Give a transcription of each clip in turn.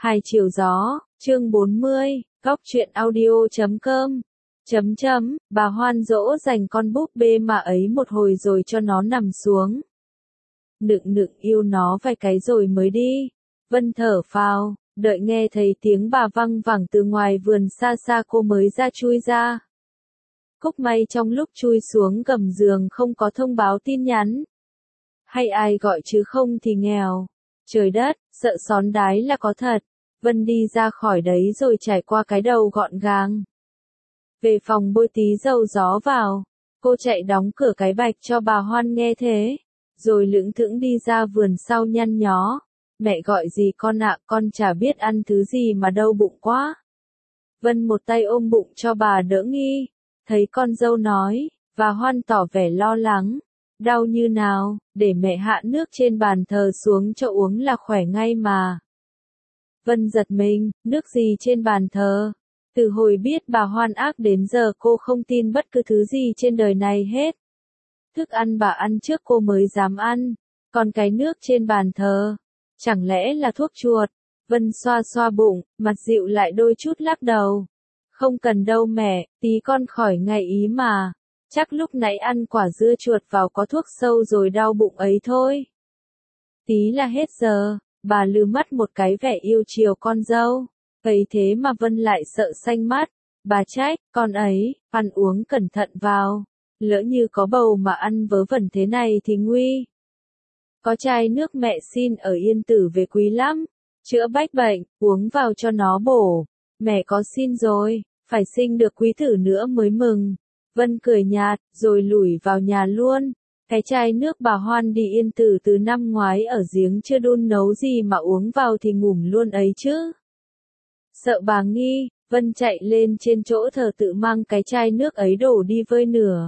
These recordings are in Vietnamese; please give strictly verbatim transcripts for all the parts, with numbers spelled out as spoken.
Hai chiều gió, chương bốn mươi, góc truyện audio chấm com. Chấm chấm, bà Hoan dỗ dành con búp bê mà ấy một hồi rồi cho nó nằm xuống. Nựng nựng yêu nó vài cái rồi mới đi. Vân thở phào, đợi nghe thấy tiếng bà văng vẳng từ ngoài vườn xa xa cô mới ra chui ra. Cúc may trong lúc chui xuống gầm giường không có thông báo tin nhắn. Hay ai gọi chứ không thì nghèo. Trời đất, sợ xón đái là có thật. Vân đi ra khỏi đấy rồi trải qua cái đầu gọn gàng. Về phòng bôi tí dầu gió vào. Cô chạy đóng cửa cái bạch cho bà Hoan nghe thế. Rồi lững thững đi ra vườn sau nhăn nhó. Mẹ gọi gì con ạ, con chả biết ăn thứ gì mà đau bụng quá. Vân một tay ôm bụng cho bà đỡ nghi. Thấy con dâu nói, và Hoan tỏ vẻ lo lắng. Đau như nào, để mẹ hạ nước trên bàn thờ xuống cho uống là khỏe ngay mà. Vân giật mình, nước gì trên bàn thờ? Từ hồi biết bà Hoan ác đến giờ cô không tin bất cứ thứ gì trên đời này hết. Thức ăn bà ăn trước cô mới dám ăn, còn cái nước trên bàn thờ, chẳng lẽ là thuốc chuột? Vân xoa xoa bụng, mặt dịu lại đôi chút lắc đầu. Không cần đâu mẹ, tí con khỏi ngay ý mà. Chắc lúc nãy ăn quả dưa chuột vào có thuốc sâu rồi đau bụng ấy thôi. Tí là hết giờ, bà lừ mắt một cái vẻ yêu chiều con dâu. Ấy thế mà Vân lại sợ xanh mắt. Bà trách, con ấy, ăn uống cẩn thận vào. Lỡ như có bầu mà ăn vớ vẩn thế này thì nguy. Có chai nước mẹ xin ở Yên Tử về quý lắm. Chữa bách bệnh, uống vào cho nó bổ. Mẹ có xin rồi, phải sinh được quý tử nữa mới mừng. Vân cười nhạt, rồi lủi vào nhà luôn. Cái chai nước bà Hoan đi Yên Tử từ năm ngoái ở giếng chưa đun nấu gì mà uống vào thì ngủm luôn ấy chứ. Sợ bà nghi, Vân chạy lên trên chỗ thờ tự mang cái chai nước ấy đổ đi vơi nửa.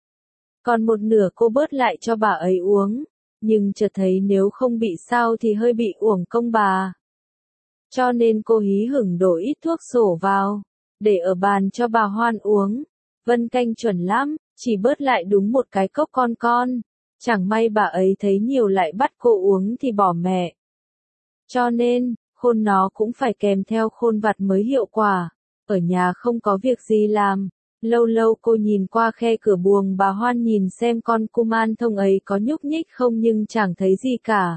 Còn một nửa cô bớt lại cho bà ấy uống, nhưng chợt thấy nếu không bị sao thì hơi bị uổng công bà. Cho nên cô hí hửng đổ ít thuốc sổ vào, để ở bàn cho bà Hoan uống. Vân canh chuẩn lắm, chỉ bớt lại đúng một cái cốc con con. Chẳng may bà ấy thấy nhiều lại bắt cô uống thì bỏ mẹ. Cho nên, khôn nó cũng phải kèm theo khôn vặt mới hiệu quả. Ở nhà không có việc gì làm. Lâu lâu cô nhìn qua khe cửa buồng bà Hoan nhìn xem con kuman thông ấy có nhúc nhích không nhưng chẳng thấy gì cả.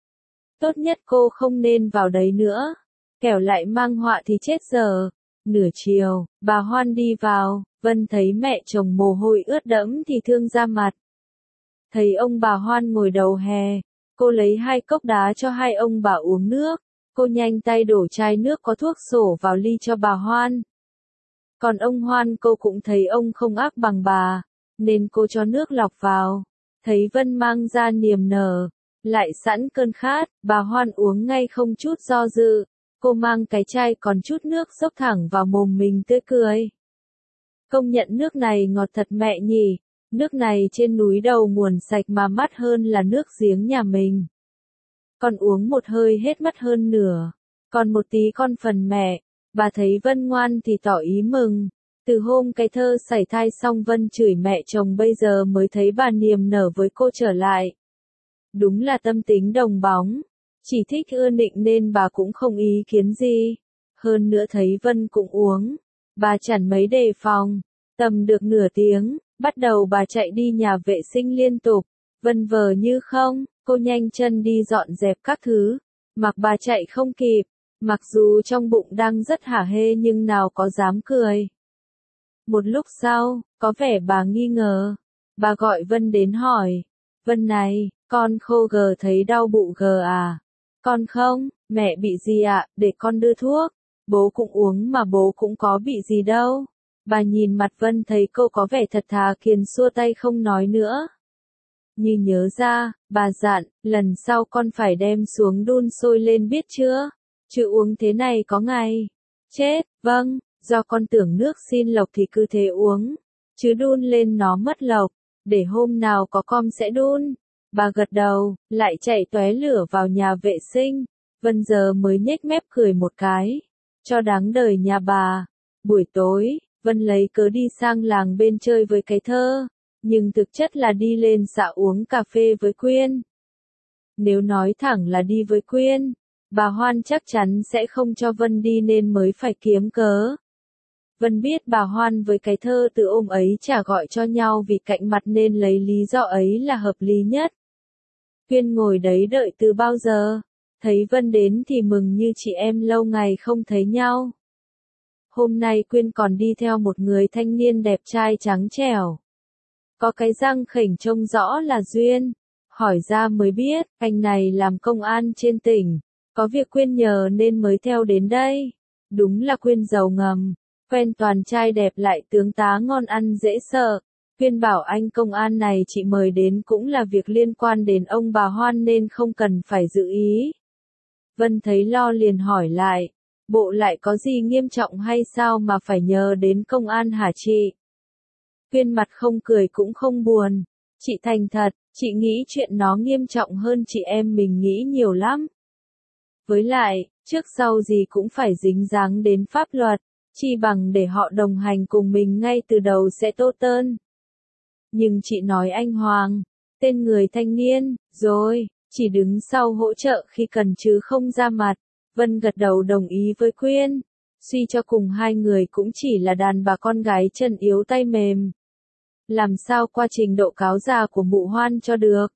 Tốt nhất cô không nên vào đấy nữa. Kẻo lại mang họa thì chết giờ. Nửa chiều, bà Hoan đi vào, Vân thấy mẹ chồng mồ hôi ướt đẫm thì thương ra mặt. Thấy ông bà Hoan ngồi đầu hè, cô lấy hai cốc đá cho hai ông bà uống nước. Cô nhanh tay đổ chai nước có thuốc sổ vào ly cho bà Hoan. Còn ông Hoan cô cũng thấy ông không ác bằng bà, nên cô cho nước lọc vào. Thấy Vân mang ra niềm nở, lại sẵn cơn khát, bà Hoan uống ngay không chút do dự. Cô mang cái chai còn chút nước xốc thẳng vào mồm mình tươi cười. Công nhận nước này ngọt thật mẹ nhỉ, nước này trên núi đầu nguồn sạch mà mát hơn là nước giếng nhà mình. Con uống một hơi hết mất hơn nửa, còn một tí con phần mẹ. Bà thấy Vân ngoan thì tỏ ý mừng. Từ hôm cái thơ sảy thai xong Vân chửi mẹ chồng bây giờ mới thấy bà niềm nở với cô trở lại. Đúng là tâm tính đồng bóng. Chỉ thích ưa nịnh nên bà cũng không ý kiến gì. Hơn nữa thấy Vân cũng uống. Bà chẳng mấy đề phòng. Tầm được nửa tiếng, bắt đầu bà chạy đi nhà vệ sinh liên tục. Vân vờ như không, cô nhanh chân đi dọn dẹp các thứ. Mặc bà chạy không kịp. Mặc dù trong bụng đang rất hả hê nhưng nào có dám cười. Một lúc sau, có vẻ bà nghi ngờ. Bà gọi Vân đến hỏi. Vân này, con khô gờ thấy đau bụng gờ à? Con không, mẹ bị gì ạ, à? Để con đưa thuốc. Bố cũng uống mà bố cũng có bị gì đâu. Bà nhìn mặt Vân thấy cô có vẻ thật thà kiền xua tay không nói nữa. Như nhớ ra, bà dặn, lần sau con phải đem xuống đun sôi lên biết chưa? Chứ uống thế này có ngày. Chết, vâng, do con tưởng nước xin lộc thì cứ thế uống. Chứ đun lên nó mất lộc. Để hôm nào có con sẽ đun. Bà gật đầu, lại chạy tóe lửa vào nhà vệ sinh. Vân giờ mới nhếch mép cười một cái. Cho đáng đời nhà bà. Buổi tối, Vân lấy cớ đi sang làng bên chơi với cái thơ. Nhưng thực chất là đi lên xã uống cà phê với Quyên. Nếu nói thẳng là đi với Quyên, bà Hoan chắc chắn sẽ không cho Vân đi nên mới phải kiếm cớ. Vân biết bà Hoan với cái thơ từ ôm ấy chả gọi cho nhau vì cạnh mặt nên lấy lý do ấy là hợp lý nhất. Quyên ngồi đấy đợi từ bao giờ, thấy Vân đến thì mừng như chị em lâu ngày không thấy nhau. Hôm nay Quyên còn đi theo một người thanh niên đẹp trai trắng trẻo. Có cái răng khểnh trông rõ là Duyên. Hỏi ra mới biết, anh này làm công an trên tỉnh. Có việc Quyên nhờ nên mới theo đến đây. Đúng là Quyên giàu ngầm. Quen toàn trai đẹp lại tướng tá ngon ăn dễ sợ. Quyên bảo anh công an này chị mời đến cũng là việc liên quan đến ông bà Hoan nên không cần phải giữ ý. Vân thấy lo liền hỏi lại. Bộ lại có gì nghiêm trọng hay sao mà phải nhờ đến công an hả chị? Quyên mặt không cười cũng không buồn. Chị thành thật, chị nghĩ chuyện nó nghiêm trọng hơn chị em mình nghĩ nhiều lắm. Với lại, trước sau gì cũng phải dính dáng đến pháp luật, chi bằng để họ đồng hành cùng mình ngay từ đầu sẽ tốt hơn. Nhưng chị nói anh Hoàng, tên người thanh niên, rồi, chỉ đứng sau hỗ trợ khi cần chứ không ra mặt. Vân gật đầu đồng ý với Quyên. Suy cho cùng hai người cũng chỉ là đàn bà con gái chân yếu tay mềm. Làm sao qua trình độ cáo già của mụ Hoan cho được.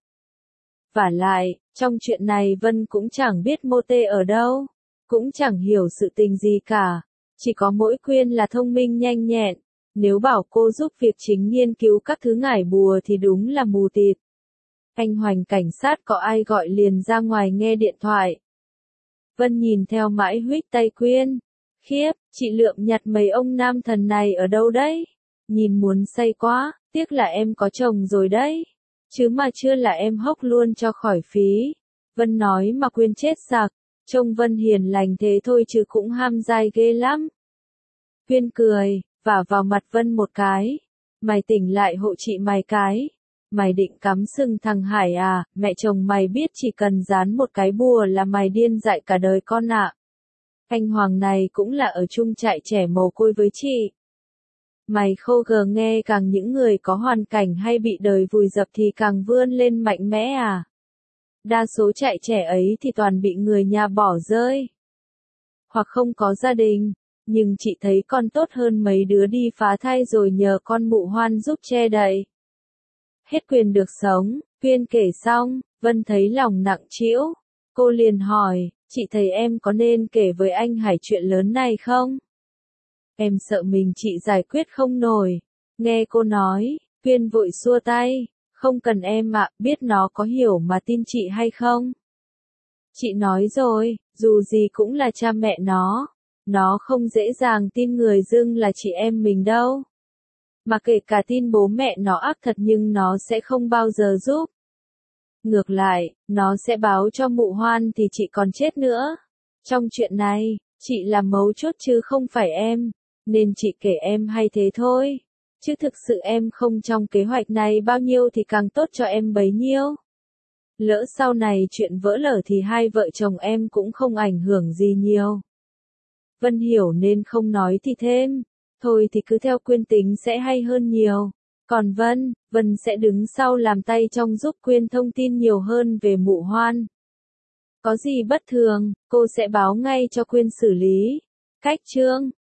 Vả lại, trong chuyện này Vân cũng chẳng biết mô tê ở đâu. Cũng chẳng hiểu sự tình gì cả. Chỉ có mỗi Quyên là thông minh nhanh nhẹn. Nếu bảo cô giúp việc chính nghiên cứu các thứ ngải bùa thì đúng là mù tịt. Anh Hoành cảnh sát có ai gọi liền ra ngoài nghe điện thoại. Vân nhìn theo mãi huých tay Quyên. Khiếp, chị lượm nhặt mấy ông nam thần này ở đâu đấy? Nhìn muốn say quá, tiếc là em có chồng rồi đấy. Chứ mà chưa là em hốc luôn cho khỏi phí. Vân nói mà Quyên chết sặc. Trông Vân hiền lành thế thôi chứ cũng ham dai ghê lắm. Quyên cười, vả vào mặt Vân một cái. Mày tỉnh lại hộ chị mày cái. Mày định cắm sừng thằng Hải à, mẹ chồng mày biết chỉ cần dán một cái bùa là mày điên dại cả đời con ạ. À. Anh Hoàng này cũng là ở chung trại trẻ mồ côi với chị. Mày khô gờ nghe càng những người có hoàn cảnh hay bị đời vùi dập thì càng vươn lên mạnh mẽ à. Đa số trại trẻ ấy thì toàn bị người nhà bỏ rơi. Hoặc không có gia đình. Nhưng chị thấy con tốt hơn mấy đứa đi phá thai rồi nhờ con mụ Hoan giúp che đậy. Hết quyền được sống, Quyên kể xong, Vân thấy lòng nặng trĩu. Cô liền hỏi, chị thấy em có nên kể với anh Hải chuyện lớn này không? Em sợ mình chị giải quyết không nổi. Nghe cô nói, Quyên vội xua tay. Không cần em ạ, biết nó có hiểu mà tin chị hay không? Chị nói rồi, dù gì cũng là cha mẹ nó. Nó không dễ dàng tin người dưng là chị em mình đâu. Mà kể cả tin bố mẹ nó ác thật nhưng nó sẽ không bao giờ giúp. Ngược lại, nó sẽ báo cho mụ Hoan thì chị còn chết nữa. Trong chuyện này, chị là mấu chốt chứ không phải em. Nên chị kể em hay thế thôi. Chứ thực sự em không trong kế hoạch này bao nhiêu thì càng tốt cho em bấy nhiêu. Lỡ sau này chuyện vỡ lở thì hai vợ chồng em cũng không ảnh hưởng gì nhiều. Vân hiểu nên không nói thì thêm. Thôi thì cứ theo Quyên tính sẽ hay hơn nhiều. Còn Vân, Vân sẽ đứng sau làm tay trong giúp Quyên thông tin nhiều hơn về mụ Hoan. Có gì bất thường, cô sẽ báo ngay cho Quyên xử lý. Cách chương